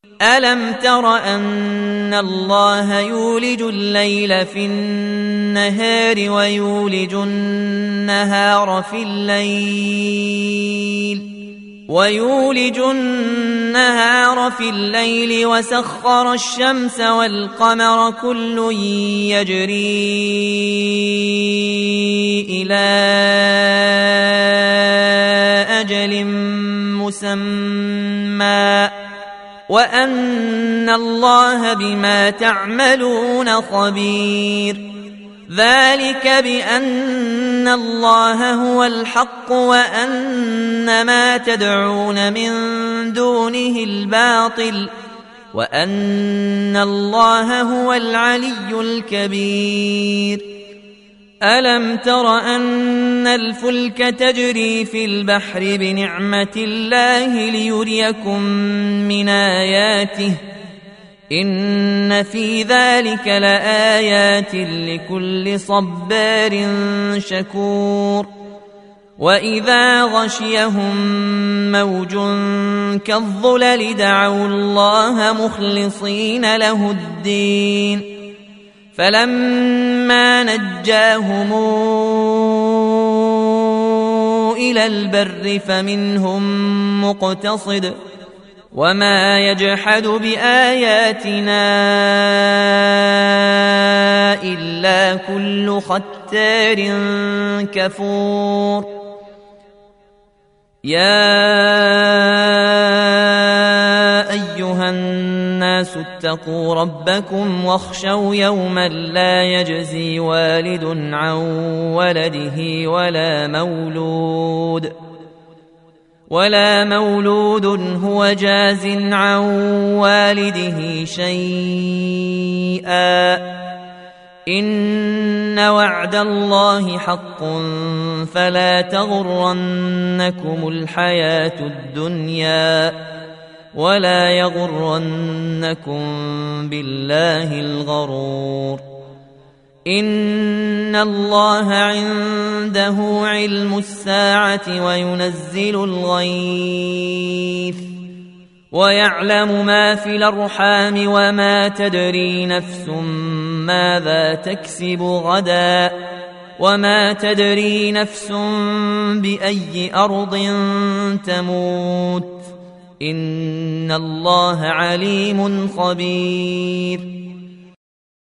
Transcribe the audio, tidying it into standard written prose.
ألم تر أن الله يولج الليل في النهار ويولج النهار في الليل وسخر الشمس والقمر كل يجري إلى أجل مسمى وأن الله بما تعملون خبير ذلك بأن الله هو الحق وأن ما تدعون من دونه الباطل وأن الله هو العلي الكبير ألم تر أن الفلك تجري في البحر بنعمة الله ليريكم من آياته إن في ذلك لآيات لكل صبار شكور وإذا غشيهم موج كالظلل دعوا الله مخلصين له الدين فلما نجاهم إلى البر فمنهم مقتصد وما يجحد بآياتنا إلا كل ختار كفور يا أيها الناس اتقوا ربكم واخشوا يوما لا يجزي والد عن ولده ولا مولود هو جاز عن والده شيئا إن وعد الله حق فلا تغرنكم الحياة الدنيا ولا يغرنكم بالله الغرور إن الله عنده علم الساعة وينزل الغيث ويعلم ما في الأرحام وما تدري نفس ماذا تكسب غدا وما تدري نفس بأي أرض تموت إن الله عليم خبير